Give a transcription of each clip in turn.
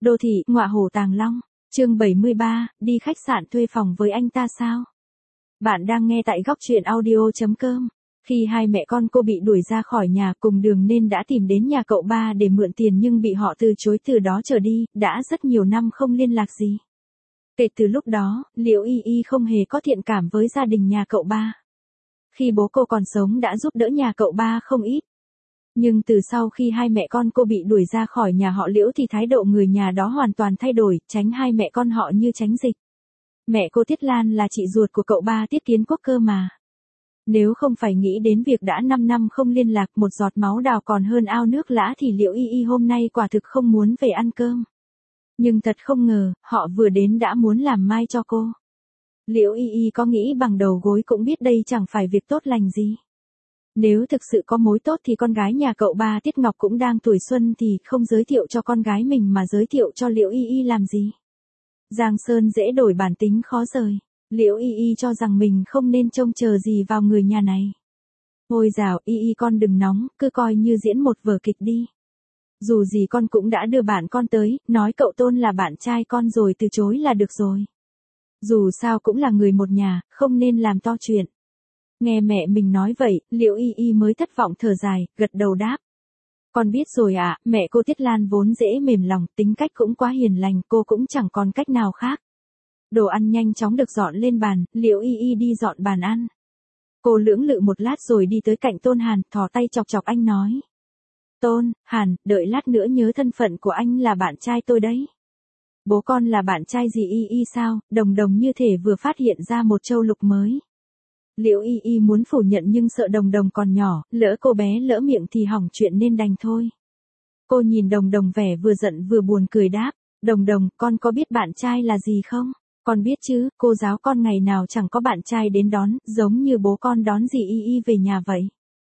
Đô thị, ngọa hổ tàng long. Chương 73, đi khách sạn thuê phòng với anh ta sao? Bạn đang nghe tại góc truyện audio.com. Khi hai mẹ con cô bị đuổi ra khỏi nhà cùng đường nên đã tìm đến nhà cậu ba để mượn tiền nhưng bị họ từ chối, từ đó trở đi, đã rất nhiều năm không liên lạc gì. Kể từ lúc đó, Liễu Y Y không hề có thiện cảm với gia đình nhà cậu ba. Khi bố cô còn sống đã giúp đỡ nhà cậu ba không ít. Nhưng từ sau khi hai mẹ con cô bị đuổi ra khỏi nhà họ Liễu thì thái độ người nhà đó hoàn toàn thay đổi, tránh hai mẹ con họ như tránh dịch. Mẹ cô Tiết Lan là chị ruột của cậu ba Tiết Kiến Quốc cơ mà. Nếu không phải nghĩ đến việc đã 5 năm không liên lạc, một giọt máu đào còn hơn ao nước lã, thì Liễu Y Y hôm nay quả thực không muốn về ăn cơm. Nhưng thật không ngờ, họ vừa đến đã muốn làm mai cho cô. Liễu Y Y có nghĩ bằng đầu gối cũng biết đây chẳng phải việc tốt lành gì. Nếu thực sự có mối tốt thì con gái nhà cậu ba Tiết Ngọc cũng đang tuổi xuân thì không giới thiệu cho con gái mình mà giới thiệu cho Liễu Y Y làm gì. Giang Sơn dễ đổi bản tính khó rời. Liễu Y Y cho rằng mình không nên trông chờ gì vào người nhà này. Ôi dào, Y Y con đừng nóng, cứ coi như diễn một vở kịch đi. Dù gì con cũng đã đưa bạn con tới, nói cậu Tôn là bạn trai con rồi từ chối là được rồi. Dù sao cũng là người một nhà, không nên làm to chuyện. Nghe mẹ mình nói vậy, Liễu Y Y mới thất vọng thở dài, gật đầu đáp. Con biết rồi ạ, mẹ cô Tiết Lan vốn dễ mềm lòng, tính cách cũng quá hiền lành, cô cũng chẳng còn cách nào khác. Đồ ăn nhanh chóng được dọn lên bàn, Liễu Y Y đi dọn bàn ăn. Cô lưỡng lự một lát rồi đi tới cạnh Tôn Hàn, thò tay chọc chọc anh nói. Tôn, Hàn, đợi lát nữa nhớ thân phận của anh là bạn trai tôi đấy. Bố con là bạn trai gì Y Y sao? Đồng Đồng như thể vừa phát hiện ra một châu lục mới. Liễu Y Y muốn phủ nhận nhưng sợ Đồng Đồng còn nhỏ, lỡ cô bé lỡ miệng thì hỏng chuyện nên đành thôi. Cô nhìn Đồng Đồng vẻ vừa giận vừa buồn cười đáp. Đồng Đồng, con có biết bạn trai là gì không? Con biết chứ, cô giáo con ngày nào chẳng có bạn trai đến đón, giống như bố con đón dì Y Y về nhà vậy.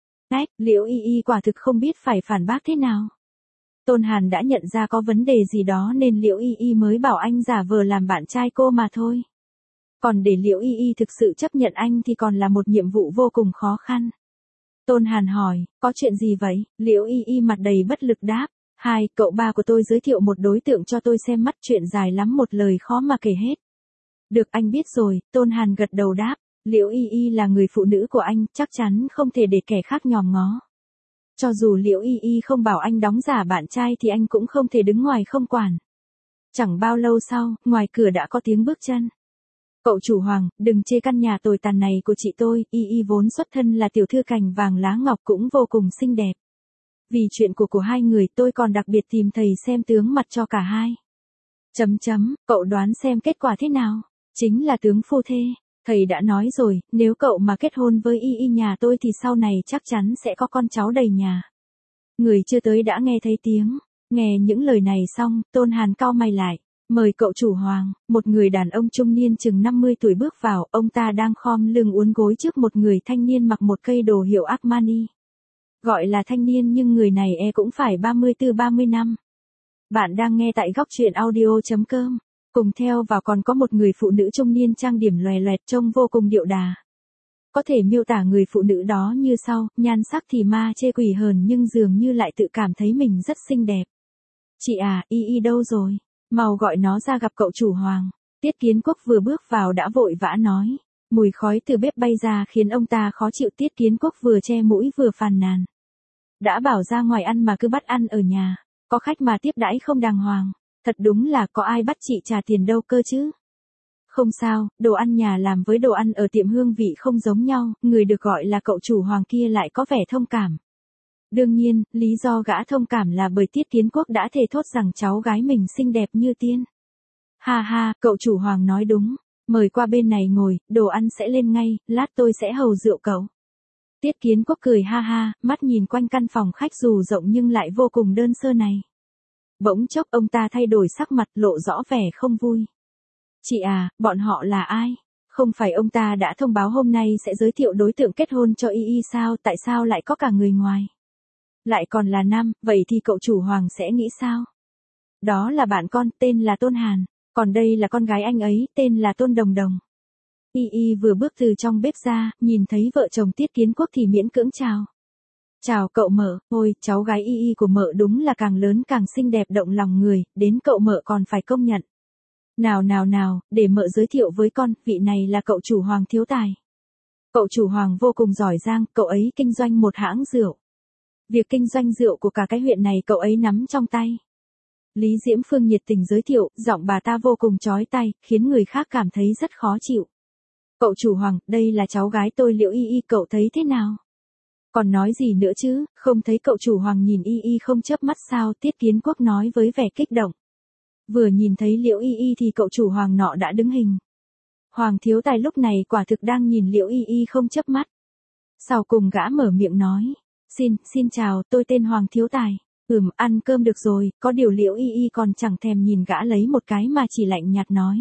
Liễu Y Y quả thực không biết phải phản bác thế nào. Tôn Hàn đã nhận ra có vấn đề gì đó nên Liễu Y Y mới bảo anh giả vờ làm bạn trai cô mà thôi. Còn để Liễu Y Y thực sự chấp nhận anh thì còn là một nhiệm vụ vô cùng khó khăn. Tôn Hàn hỏi, có chuyện gì vậy? Liễu Y Y mặt đầy bất lực đáp. Cậu ba của tôi giới thiệu một đối tượng cho tôi xem mắt, chuyện dài lắm một lời khó mà kể hết. Được, anh biết rồi, Tôn Hàn gật đầu đáp. Liễu Y Y là người phụ nữ của anh, chắc chắn không thể để kẻ khác nhòm ngó. Cho dù Liễu Y Y không bảo anh đóng giả bạn trai thì anh cũng không thể đứng ngoài không quản. Chẳng bao lâu sau, ngoài cửa đã có tiếng bước chân. Cậu chủ Hoàng, đừng chê căn nhà tồi tàn này của chị tôi, Y Y vốn xuất thân là tiểu thư cành vàng lá ngọc cũng vô cùng xinh đẹp. Vì chuyện của hai người tôi còn đặc biệt tìm thầy xem tướng mặt cho cả hai. Cậu đoán xem kết quả thế nào? Chính là tướng phu thê. Thầy đã nói rồi, nếu cậu mà kết hôn với Y Y nhà tôi thì sau này chắc chắn sẽ có con cháu đầy nhà. Người chưa tới đã nghe thấy tiếng. Nghe những lời này xong, Tôn Hàn cau mày lại. Mời cậu chủ Hoàng. Một người đàn ông trung niên chừng 50 tuổi bước vào, ông ta đang khom lưng uốn gối trước một người thanh niên mặc một cây đồ hiệu Armani. Gọi là thanh niên nhưng người này cũng phải 34-30 năm. Bạn đang nghe tại góc truyện audio.com. Cùng theo vào còn có một người phụ nữ trung niên trang điểm loè loẹt trông vô cùng điệu đà. Có thể miêu tả người phụ nữ đó như sau, nhan sắc thì ma chê quỷ hờn nhưng dường như lại tự cảm thấy mình rất xinh đẹp. Chị à, Y Y đâu rồi? Mau gọi nó ra gặp cậu chủ Hoàng. Tiết Kiến Quốc vừa bước vào đã vội vã nói. Mùi khói từ bếp bay ra khiến ông ta khó chịu. Tiết Kiến Quốc vừa che mũi vừa phàn nàn. Đã bảo ra ngoài ăn mà cứ bắt ăn ở nhà. Có khách mà tiếp đãi không đàng hoàng. Thật đúng là có ai bắt chị trả tiền đâu cơ chứ. Không sao, đồ ăn nhà làm với đồ ăn ở tiệm hương vị không giống nhau, người được gọi là cậu chủ Hoàng kia lại có vẻ thông cảm. Đương nhiên, lý do gã thông cảm là bởi Tiết Kiến Quốc đã thề thốt rằng cháu gái mình xinh đẹp như tiên. Cậu chủ Hoàng nói đúng, mời qua bên này ngồi, đồ ăn sẽ lên ngay, lát tôi sẽ hầu rượu cậu. Tiết Kiến Quốc cười mắt nhìn quanh căn phòng khách dù rộng nhưng lại vô cùng đơn sơ này. Bỗng chốc ông ta thay đổi sắc mặt, lộ rõ vẻ không vui. Chị à, bọn họ là ai? Không phải ông ta đã thông báo hôm nay sẽ giới thiệu đối tượng kết hôn cho Y Y sao? Tại sao lại có cả người ngoài? Lại còn là nam, vậy thì cậu chủ Hoàng sẽ nghĩ sao? Đó là bạn con, tên là Tôn Hàn. Còn đây là con gái anh ấy, tên là Tôn Đồng Đồng. Y Y vừa bước từ trong bếp ra, nhìn thấy vợ chồng Tiết Kiến Quốc thì miễn cưỡng chào. Chào cậu Mợ, ôi, cháu gái Y Y của Mợ đúng là càng lớn càng xinh đẹp động lòng người, đến cậu Mợ còn phải công nhận. Nào, để Mợ giới thiệu với con, vị này là cậu chủ Hoàng thiếu tài. Cậu chủ Hoàng vô cùng giỏi giang, cậu ấy kinh doanh một hãng rượu. Việc kinh doanh rượu của cả cái huyện này cậu ấy nắm trong tay. Lý Diễm Phương nhiệt tình giới thiệu, giọng bà ta vô cùng chói tai, khiến người khác cảm thấy rất khó chịu. Cậu chủ Hoàng, đây là cháu gái tôi Liễu Y Y, cậu thấy thế nào? Còn nói gì nữa chứ, không thấy cậu chủ Hoàng nhìn Y Y không chớp mắt sao? Tiết Kiến Quốc nói với vẻ kích động. Vừa nhìn thấy Liễu Y Y thì cậu chủ Hoàng nọ đã đứng hình. Hoàng thiếu tài lúc này quả thực đang nhìn Liễu Y Y không chớp mắt. Sau cùng gã mở miệng nói. Xin chào, tôi tên Hoàng thiếu tài. Ăn cơm được rồi, có điều Liễu Y Y còn chẳng thèm nhìn gã lấy một cái mà chỉ lạnh nhạt nói.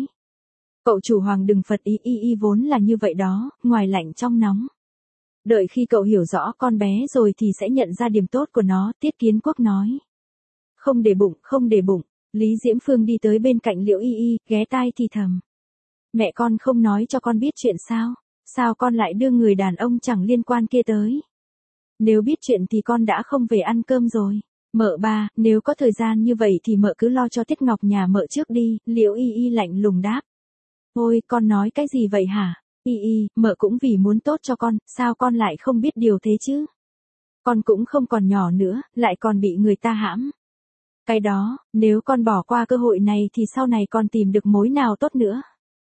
Cậu chủ Hoàng đừng phật ý, Y Y vốn là như vậy đó, ngoài lạnh trong nóng. Đợi khi cậu hiểu rõ con bé rồi thì sẽ nhận ra điểm tốt của nó, Tiết Kiến Quốc nói. Không để bụng, Lý Diễm Phương đi tới bên cạnh Liễu Y Y, ghé tai thì thầm. Mẹ con không nói cho con biết chuyện sao? Sao con lại đưa người đàn ông chẳng liên quan kia tới? Nếu biết chuyện thì con đã không về ăn cơm rồi. Mợ ba, nếu có thời gian như vậy thì mợ cứ lo cho Tiết Ngọc nhà mợ trước đi, Liễu Y Y lạnh lùng đáp. Ôi, con nói cái gì vậy hả? Y Y, mợ cũng vì muốn tốt cho con, sao con lại không biết điều thế chứ? Con cũng không còn nhỏ nữa, lại còn bị người ta hãm. Cái đó, nếu con bỏ qua cơ hội này thì sau này con tìm được mối nào tốt nữa.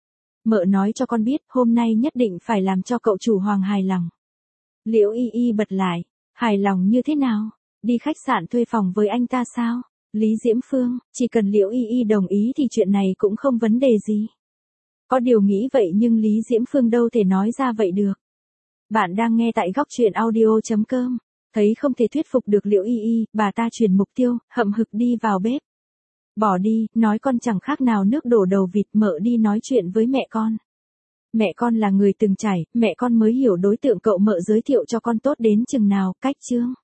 Mợ nói cho con biết, hôm nay nhất định phải làm cho cậu chủ Hoàng hài lòng. Liễu Y Y bật lại, hài lòng như thế nào? Đi khách sạn thuê phòng với anh ta sao? Lý Diễm Phương, chỉ cần Liễu Y Y đồng ý thì chuyện này cũng không vấn đề gì. Có điều nghĩ vậy nhưng Lý Diễm Phương đâu thể nói ra vậy được. Bạn đang nghe tại góc truyện audio.com. Thấy không thể thuyết phục được Liễu Y Y, bà ta chuyển mục tiêu, hậm hực đi vào bếp. Bỏ đi, nói con chẳng khác nào nước đổ đầu vịt, mợ đi nói chuyện với mẹ con. Mẹ con là người từng trải, mẹ con mới hiểu đối tượng cậu mợ giới thiệu cho con tốt đến chừng nào, cách chương.